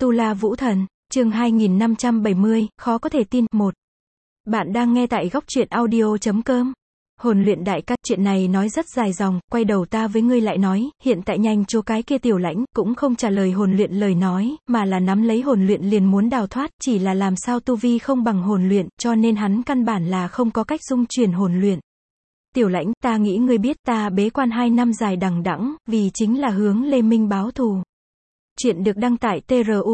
Tu La Vũ Thần, chương 2570, khó có thể tin, 1. Bạn đang nghe tại góc truyện audio.com. Hồn luyện đại ca, chuyện này nói rất dài dòng, quay đầu ta với ngươi lại nói, hiện tại nhanh chỗ cái kia tiểu lãnh, cũng không trả lời hồn luyện lời nói, mà là nắm lấy hồn luyện liền muốn đào thoát, chỉ là làm sao tu vi không bằng hồn luyện, cho nên hắn căn bản là không có cách dung chuyển hồn luyện. Tiểu lãnh, ta nghĩ ngươi biết ta bế quan 2 năm dài đằng đẵng, vì chính là hướng Lê Minh báo thù. Chuyện được đăng tải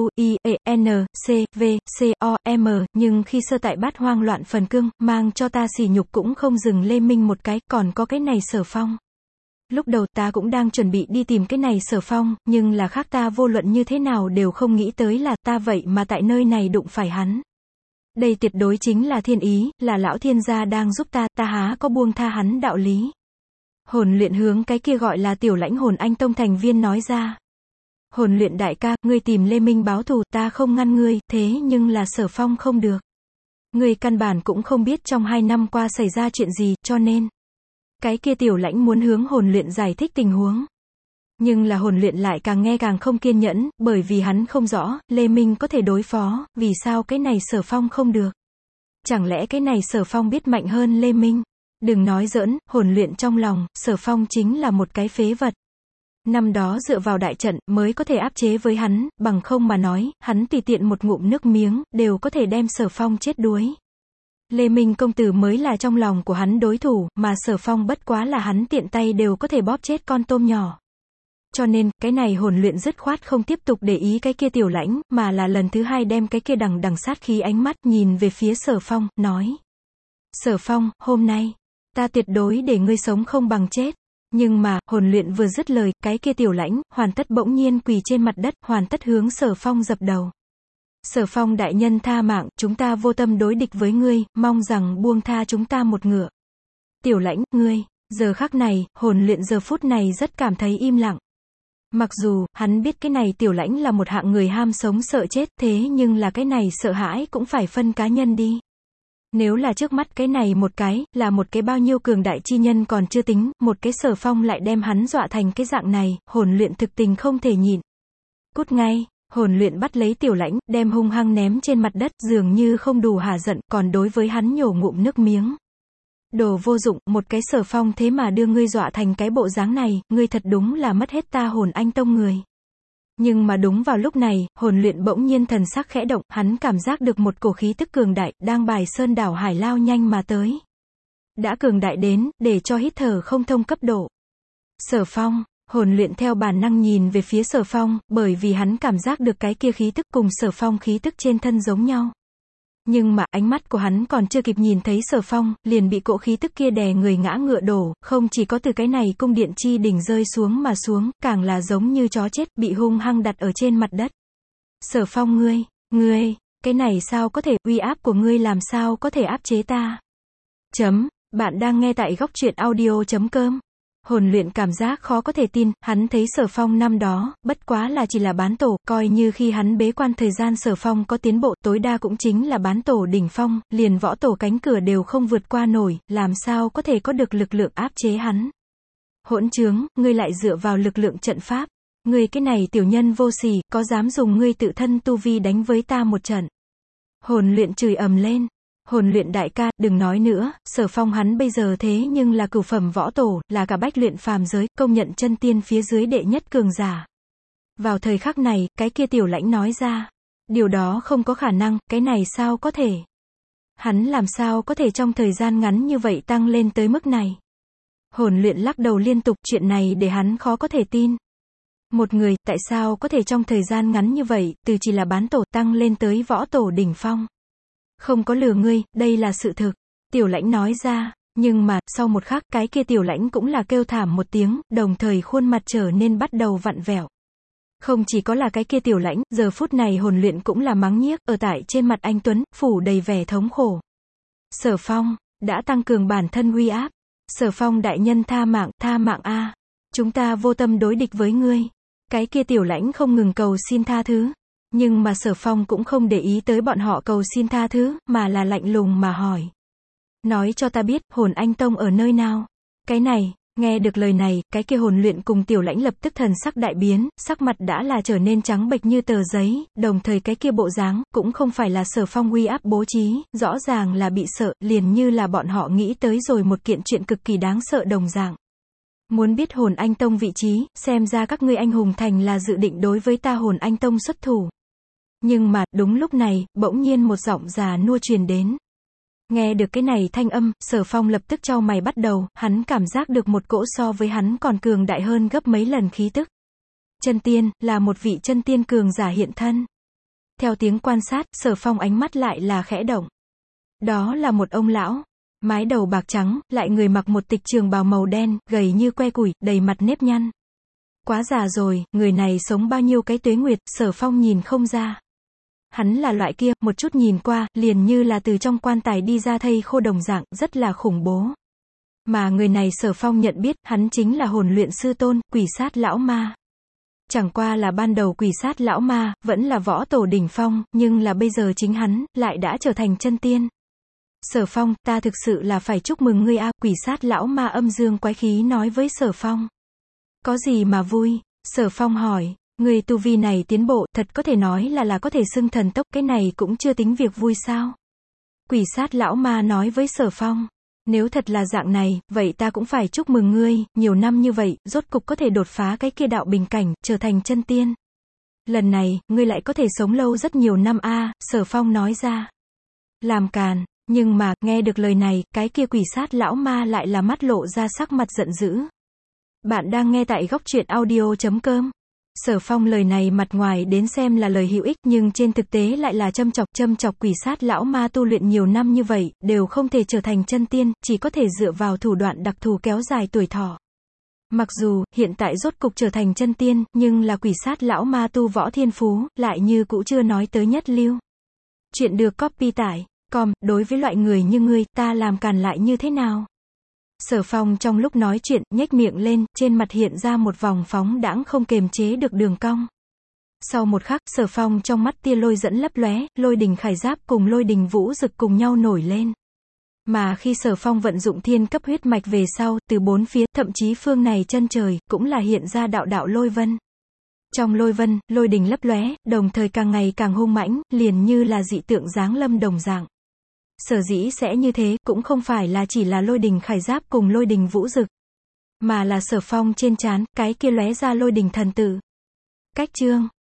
TRUIENCVCOM, nhưng khi sơ tại Bát Hoang loạn phần cương, mang cho ta sỉ nhục cũng không dừng Lê Minh một cái, còn có cái này Sở Phong. Lúc đầu ta cũng đang chuẩn bị đi tìm cái này Sở Phong, nhưng là khác ta vô luận như thế nào đều không nghĩ tới là ta vậy mà tại nơi này đụng phải hắn. Đây tuyệt đối chính là thiên ý, là lão thiên gia đang giúp ta há có buông tha hắn đạo lý. Hồn luyện hướng cái kia gọi là tiểu lãnh hồn anh tông thành viên nói ra. Hồn luyện đại ca, ngươi tìm Lê Minh báo thù, ta không ngăn ngươi, thế nhưng là Sở Phong không được. Ngươi căn bản cũng không biết trong 2 năm qua xảy ra chuyện gì, cho nên cái kia tiểu lãnh muốn hướng hồn luyện giải thích tình huống. Nhưng là hồn luyện lại càng nghe càng không kiên nhẫn, bởi vì hắn không rõ, Lê Minh có thể đối phó, vì sao cái này Sở Phong không được. Chẳng lẽ cái này Sở Phong biết mạnh hơn Lê Minh? Đừng nói giỡn, hồn luyện trong lòng, Sở Phong chính là một cái phế vật. Năm đó dựa vào đại trận, mới có thể áp chế với hắn, bằng không mà nói, hắn tùy tiện một ngụm nước miếng, đều có thể đem Sở Phong chết đuối. Lê Minh công tử mới là trong lòng của hắn đối thủ, mà Sở Phong bất quá là hắn tiện tay đều có thể bóp chết con tôm nhỏ. Cho nên, cái này hồn luyện dứt khoát không tiếp tục để ý cái kia tiểu lãnh, mà là lần thứ 2 đem cái kia đằng sát khí ánh mắt nhìn về phía Sở Phong, nói. Sở Phong, hôm nay, ta tuyệt đối để ngươi sống không bằng chết. Nhưng mà, hồn luyện vừa dứt lời, cái kia tiểu lãnh, hoàn tất bỗng nhiên quỳ trên mặt đất, hoàn tất hướng Sở Phong dập đầu. Sở Phong đại nhân tha mạng, chúng ta vô tâm đối địch với ngươi, mong rằng buông tha chúng ta một ngựa. Tiểu lãnh, ngươi, giờ khắc này, hồn luyện giờ phút này rất cảm thấy im lặng. Mặc dù, hắn biết cái này tiểu lãnh là một hạng người ham sống sợ chết, thế nhưng là cái này sợ hãi cũng phải phân cá nhân đi. Nếu là trước mắt cái này một cái, là một cái bao nhiêu cường đại chi nhân còn chưa tính, một cái Sở Phong lại đem hắn dọa thành cái dạng này, hồn luyện thực tình không thể nhịn. Cút ngay, hồn luyện bắt lấy tiểu lãnh, đem hung hăng ném trên mặt đất, dường như không đủ hả giận, còn đối với hắn nhổ ngụm nước miếng. Đồ vô dụng, một cái Sở Phong thế mà đưa ngươi dọa thành cái bộ dáng này, ngươi thật đúng là mất hết ta hồn anh tông người. Nhưng mà đúng vào lúc này, hồn luyện bỗng nhiên thần sắc khẽ động, hắn cảm giác được một cổ khí tức cường đại, đang bài sơn đảo hải lao nhanh mà tới. Đã cường đại đến, để cho hít thở không thông cấp độ. Sở Phong, hồn luyện theo bản năng nhìn về phía Sở Phong, bởi vì hắn cảm giác được cái kia khí tức cùng Sở Phong khí tức trên thân giống nhau. Nhưng mà, ánh mắt của hắn còn chưa kịp nhìn thấy Sở Phong, liền bị cỗ khí tức kia đè người ngã ngựa đổ, không chỉ có từ cái này cung điện chi đỉnh rơi xuống mà xuống, càng là giống như chó chết, bị hung hăng đặt ở trên mặt đất. Sở Phong ngươi, cái này sao có thể, uy áp của ngươi làm sao có thể áp chế ta? Bạn đang nghe tại góc truyện audio.com. Hồn luyện cảm giác khó có thể tin, hắn thấy Sở Phong năm đó, bất quá là chỉ là bán tổ, coi như khi hắn bế quan thời gian Sở Phong có tiến bộ, tối đa cũng chính là bán tổ đỉnh phong, liền võ tổ cánh cửa đều không vượt qua nổi, làm sao có thể có được lực lượng áp chế hắn. Hỗn trướng, ngươi lại dựa vào lực lượng trận pháp, ngươi cái này tiểu nhân vô sỉ, có dám dùng ngươi tự thân tu vi đánh với ta một trận. Hồn luyện chửi ầm lên. Hồn luyện đại ca, đừng nói nữa, Sở Phong hắn bây giờ thế nhưng là cửu phẩm võ tổ, là cả bách luyện phàm giới, công nhận chân tiên phía dưới đệ nhất cường giả. Vào thời khắc này, cái kia tiểu lãnh nói ra. Điều đó không có khả năng, cái này sao có thể? Hắn làm sao có thể trong thời gian ngắn như vậy tăng lên tới mức này? Hồn luyện lắc đầu liên tục, chuyện này để hắn khó có thể tin. Một người, tại sao có thể trong thời gian ngắn như vậy, từ chỉ là bán tổ tăng lên tới võ tổ đỉnh phong? Không có lừa ngươi, đây là sự thực. Tiểu lãnh nói ra, nhưng mà, sau một khắc, cái kia tiểu lãnh cũng là kêu thảm một tiếng, đồng thời khuôn mặt trở nên bắt đầu vặn vẹo. Không chỉ có là cái kia tiểu lãnh, giờ phút này hồn luyện cũng là mắng nhiếc, ở tại trên mặt anh Tuấn, phủ đầy vẻ thống khổ. Sở Phong, đã tăng cường bản thân uy áp. Sở Phong đại nhân tha mạng a. Chúng ta vô tâm đối địch với ngươi. Cái kia tiểu lãnh không ngừng cầu xin tha thứ. Nhưng mà Sở Phong cũng không để ý tới bọn họ cầu xin tha thứ, mà là lạnh lùng mà hỏi. Nói cho ta biết, hồn anh tông ở nơi nào? Cái này, Nghe được lời này, cái kia hồn luyện cùng Tiểu Lãnh lập tức thần sắc đại biến, sắc mặt đã là trở nên trắng bệch như tờ giấy, đồng thời cái kia bộ dáng, cũng không phải là Sở Phong uy áp bố trí, rõ ràng là bị sợ, liền như là bọn họ nghĩ tới rồi một kiện chuyện cực kỳ đáng sợ đồng dạng. Muốn biết Hồn Anh Tông vị trí, xem ra các ngươi anh hùng thành là dự định đối với ta Hồn Anh Tông xuất thủ. Nhưng mà, đúng lúc này, bỗng nhiên một giọng già nua truyền đến. Nghe được cái này thanh âm, Sở Phong lập tức chau mày bắt đầu, hắn cảm giác được một cỗ so với hắn còn cường đại hơn gấp mấy lần khí tức. Chân tiên, là một vị chân tiên cường giả hiện thân. Theo tiếng quan sát, Sở Phong ánh mắt lại là khẽ động. Đó là một ông lão, mái đầu bạc trắng, lại người mặc một tịch trường bào màu đen, gầy như que củi, đầy mặt nếp nhăn. Quá già rồi, người này sống bao nhiêu cái tuế nguyệt, Sở Phong nhìn không ra. Hắn là loại kia, một chút nhìn qua, liền như là từ trong quan tài đi ra thây khô đồng dạng, rất là khủng bố. Mà người này Sở Phong nhận biết, hắn chính là hồn luyện sư tôn, quỷ sát lão ma. Chẳng qua là ban đầu quỷ sát lão ma, vẫn là võ tổ đỉnh phong, nhưng là bây giờ chính hắn, lại đã trở thành chân tiên. Sở Phong, ta thực sự là phải chúc mừng ngươi a, quỷ sát lão ma âm dương quái khí nói với Sở Phong. Có gì mà vui? Sở Phong hỏi. Người tu vi này tiến bộ, thật có thể nói là có thể xưng thần tốc, cái này cũng chưa tính việc vui sao? Quỷ sát lão ma nói với Sở Phong. Nếu thật là dạng này, vậy ta cũng phải chúc mừng ngươi, nhiều năm như vậy, rốt cục có thể đột phá cái kia đạo bình cảnh, trở thành chân tiên. Lần này, ngươi lại có thể sống lâu rất nhiều năm a, Sở Phong nói ra. Làm càn, nhưng mà, nghe được lời này, cái kia quỷ sát lão ma lại là mắt lộ ra sắc mặt giận dữ. Bạn đang nghe tại góc truyện audio.com. Sở Phong lời này mặt ngoài đến xem là lời hữu ích nhưng trên thực tế lại là châm chọc quỷ sát lão ma tu luyện nhiều năm như vậy, đều không thể trở thành chân tiên, chỉ có thể dựa vào thủ đoạn đặc thù kéo dài tuổi thọ. Mặc dù, hiện tại rốt cục trở thành chân tiên, nhưng là quỷ sát lão ma tu võ thiên phú, lại như cũ chưa nói tới nhất lưu. Chuyện được copy tải, đối với loại người như ngươi, ta làm càn lại như thế nào? Sở Phong trong lúc nói chuyện, nhếch miệng lên, trên mặt hiện ra một vòng phóng đãng không kềm chế được đường cong. Sau một khắc, Sở Phong trong mắt tia lôi dẫn lấp lóe, lôi đình khải giáp cùng lôi đình vũ dực cùng nhau nổi lên. Mà khi Sở Phong vận dụng thiên cấp huyết mạch về sau, từ bốn phía, thậm chí phương này chân trời, cũng là hiện ra đạo đạo lôi vân. Trong lôi vân, lôi đình lấp lóe, đồng thời càng ngày càng hung mãnh, liền như là dị tượng giáng lâm đồng dạng. Sở dĩ sẽ như thế, cũng không phải là chỉ là lôi đình khải giáp cùng lôi đình vũ dực, mà là Sở Phong trên trán, cái kia lóe ra lôi đình thần tử. Cách chương